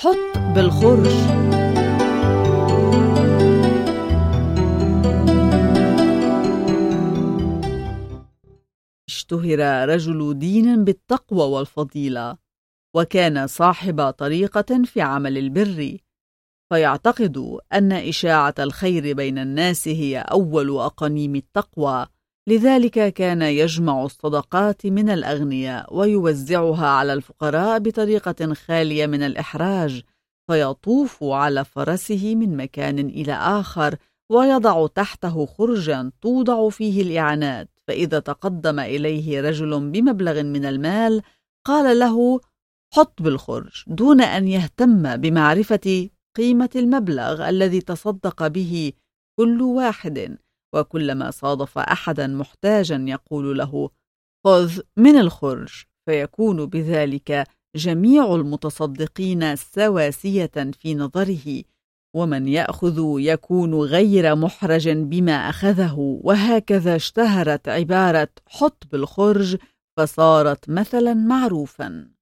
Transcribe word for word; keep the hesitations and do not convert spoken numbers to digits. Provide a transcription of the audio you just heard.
حط بالخرج. اشتهر رجل دين بالتقوى والفضيلة، وكان صاحب طريقة في عمل البر، فيعتقد أن إشاعة الخير بين الناس هي أول أقانيم التقوى، لذلك كان يجمع الصدقات من الأغنياء ويوزعها على الفقراء بطريقة خالية من الإحراج، فيطوف على فرسه من مكان إلى آخر ويضع تحته خرجا توضع فيه الإعانات، فإذا تقدم إليه رجل بمبلغ من المال قال له حط بالخرج، دون أن يهتم بمعرفة قيمة المبلغ الذي تصدق به كل واحد، وكلما صادف أحدا محتاجا يقول له خذ من الخرج، فيكون بذلك جميع المتصدقين سواسية في نظره، ومن يأخذ يكون غير محرج بما أخذه. وهكذا اشتهرت عبارة حط بالخرج فصارت مثلا معروفا.